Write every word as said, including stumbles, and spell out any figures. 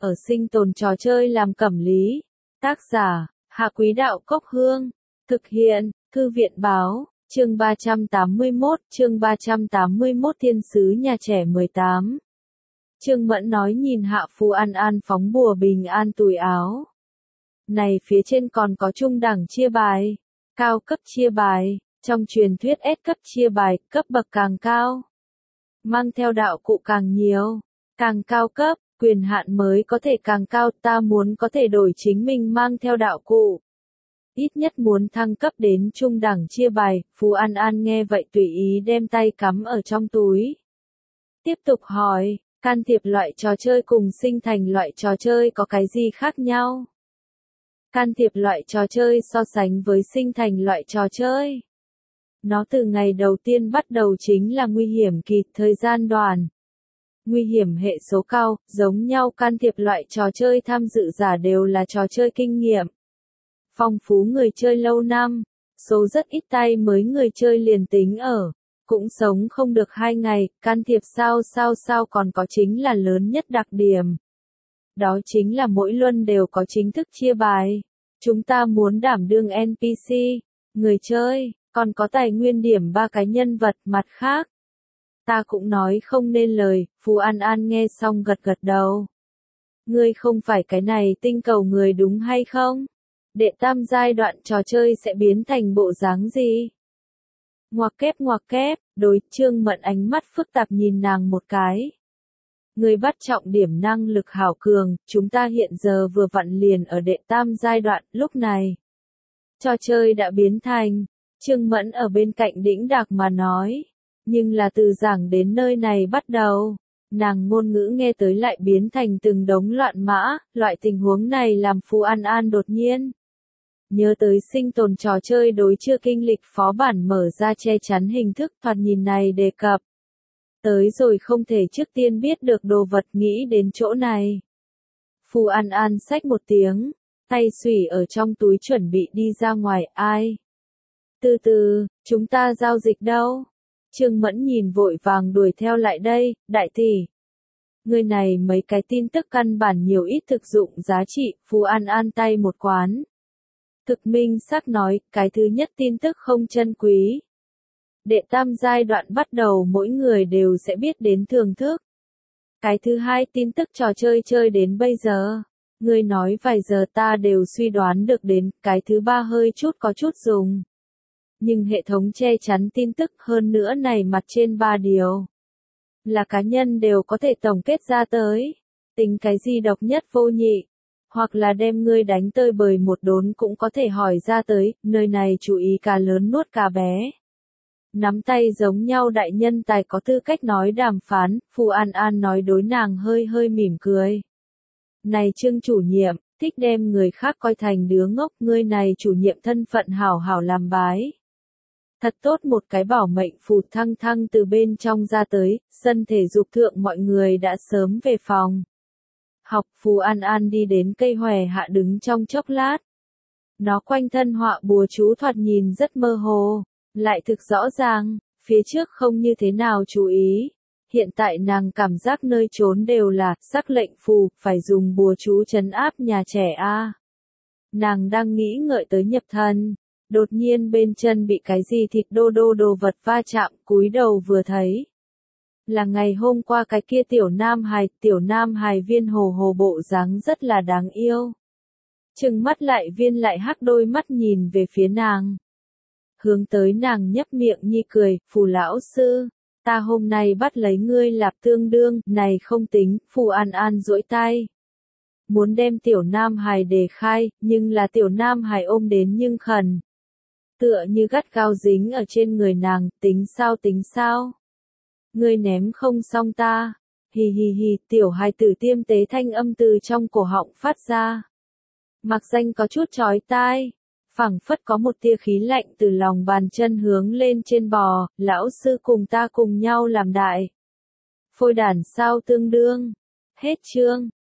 ở sinh tồn trò chơi làm cẩm lý. Tác giả, Hạ Quý Đạo Cốc Hương. Thực hiện, Thư viện Báo, chương ba trăm tám mươi mốt, chương ba trăm tám mươi mốt Thiên sứ nhà trẻ mười tám. Trương Mẫn nói nhìn Hạ Phù An An phóng bùa bình an túi áo. Này phía trên còn có trung đẳng chia bài, cao cấp chia bài, trong truyền thuyết S cấp chia bài, cấp bậc càng cao. Mang theo đạo cụ càng nhiều, càng cao cấp, quyền hạn mới có thể càng cao, ta muốn có thể đổi chính mình mang theo đạo cụ. Ít nhất muốn thăng cấp đến trung đẳng chia bài, Phù An An nghe vậy tùy ý đem tay cắm ở trong túi. Tiếp tục hỏi, can thiệp loại trò chơi cùng sinh thành loại trò chơi có cái gì khác nhau? Can thiệp loại trò chơi so sánh với sinh thành loại trò chơi. Nó từ ngày đầu tiên bắt đầu chính là nguy hiểm kỳ, thời gian đoạn. Nguy hiểm hệ số cao, giống nhau can thiệp loại trò chơi tham dự giả đều là trò chơi kinh nghiệm. Phong phú người chơi lâu năm, số rất ít tay mới người chơi liền tính ở, cũng sống không được hai ngày, can thiệp sao sao sao còn có chính là lớn nhất đặc điểm. Đó chính là mỗi luân đều có chính thức chia bài. Chúng ta muốn đảm đương en pê xê, người chơi, còn có tài nguyên điểm ba cái nhân vật mặt khác. Ta cũng nói không nên lời, Phù An An nghe xong gật gật đầu. Ngươi không phải cái này tinh cầu người đúng hay không? Đệ tam giai đoạn trò chơi sẽ biến thành bộ dáng gì? Ngoặc kép ngoặc kép, đối Trương Mẫn ánh mắt phức tạp nhìn nàng một cái. Người bắt trọng điểm năng lực hảo cường, chúng ta hiện giờ vừa vặn liền ở đệ tam giai đoạn, lúc này. Trò chơi đã biến thành, Trương Mẫn ở bên cạnh đĩnh đạc mà nói. Nhưng là từ giảng đến nơi này bắt đầu, nàng ngôn ngữ nghe tới lại biến thành từng đống loạn mã, loại tình huống này làm Phù An An đột nhiên. Nhớ tới sinh tồn trò chơi đối chưa kinh lịch phó bản mở ra che chắn hình thức thoạt nhìn này đề cập. Tới rồi không thể trước tiên biết được đồ vật nghĩ đến chỗ này. Phù An An xách một tiếng, tay xủy ở trong túi chuẩn bị đi ra ngoài, ai? Từ từ, chúng ta giao dịch đâu? Trương Mẫn nhìn vội vàng đuổi theo lại đây, đại tỷ. Người này mấy cái tin tức căn bản nhiều ít thực dụng giá trị, Phù An An tay một quán. Thực minh xác nói, cái thứ nhất tin tức không chân quý. Đệ tam giai đoạn bắt đầu mỗi người đều sẽ biết đến thưởng thức. Cái thứ hai tin tức trò chơi chơi đến bây giờ. Người nói vài giờ ta đều suy đoán được đến, cái thứ ba hơi chút có chút dùng. Nhưng hệ thống che chắn tin tức hơn nữa này mặt trên ba điều. Là cá nhân đều có thể tổng kết ra tới. Tính cái gì độc nhất vô nhị. Hoặc là đem ngươi đánh tơi bời một đốn cũng có thể hỏi ra tới, nơi này chú ý cá lớn nuốt cá bé. Nắm tay giống nhau đại nhân tài có tư cách nói đàm phán, Phù An An nói đối nàng hơi hơi mỉm cười. Này Trương chủ nhiệm, thích đem người khác coi thành đứa ngốc, ngươi này chủ nhiệm thân phận hảo hảo làm bái. Thật tốt một cái bảo mệnh phù thăng thăng từ bên trong ra tới, sân thể dục thượng mọi người đã sớm về phòng. Học Phù An An đi đến cây hòe hạ đứng trong chốc lát. Nó quanh thân họa bùa chú thoạt nhìn rất mơ hồ, lại thực rõ ràng, phía trước không như thế nào chú ý. Hiện tại nàng cảm giác nơi trốn đều là sắc lệnh phù, phải dùng bùa chú trấn áp nhà trẻ a. Nàng đang nghĩ ngợi tới nhập thần, đột nhiên bên chân bị cái gì thịt đô đô đồ vật va chạm, cúi đầu vừa thấy. Là ngày hôm qua cái kia tiểu nam hài, tiểu nam hài viên hồ hồ bộ dáng rất là đáng yêu. Trừng mắt lại viên lại hắc đôi mắt nhìn về phía nàng. Hướng tới nàng nhấp miệng nhi cười, Phù lão sư, ta hôm nay bắt lấy ngươi lạp tương đương, này không tính, Phù An An duỗi tay. Muốn đem tiểu nam hài đề khai, nhưng là tiểu nam hài ôm đến nhưng khẩn. Tựa như gắt gao dính ở trên người nàng, tính sao tính sao? Ngươi ném không xong ta, hì hì hì, tiểu hài tử tiêm tế thanh âm từ trong cổ họng phát ra. Mặc danh có chút chói tai, phảng phất có một tia khí lạnh từ lòng bàn chân hướng lên trên bò, lão sư cùng ta cùng nhau làm đại. Phôi đàn sao tương đương, hết chương.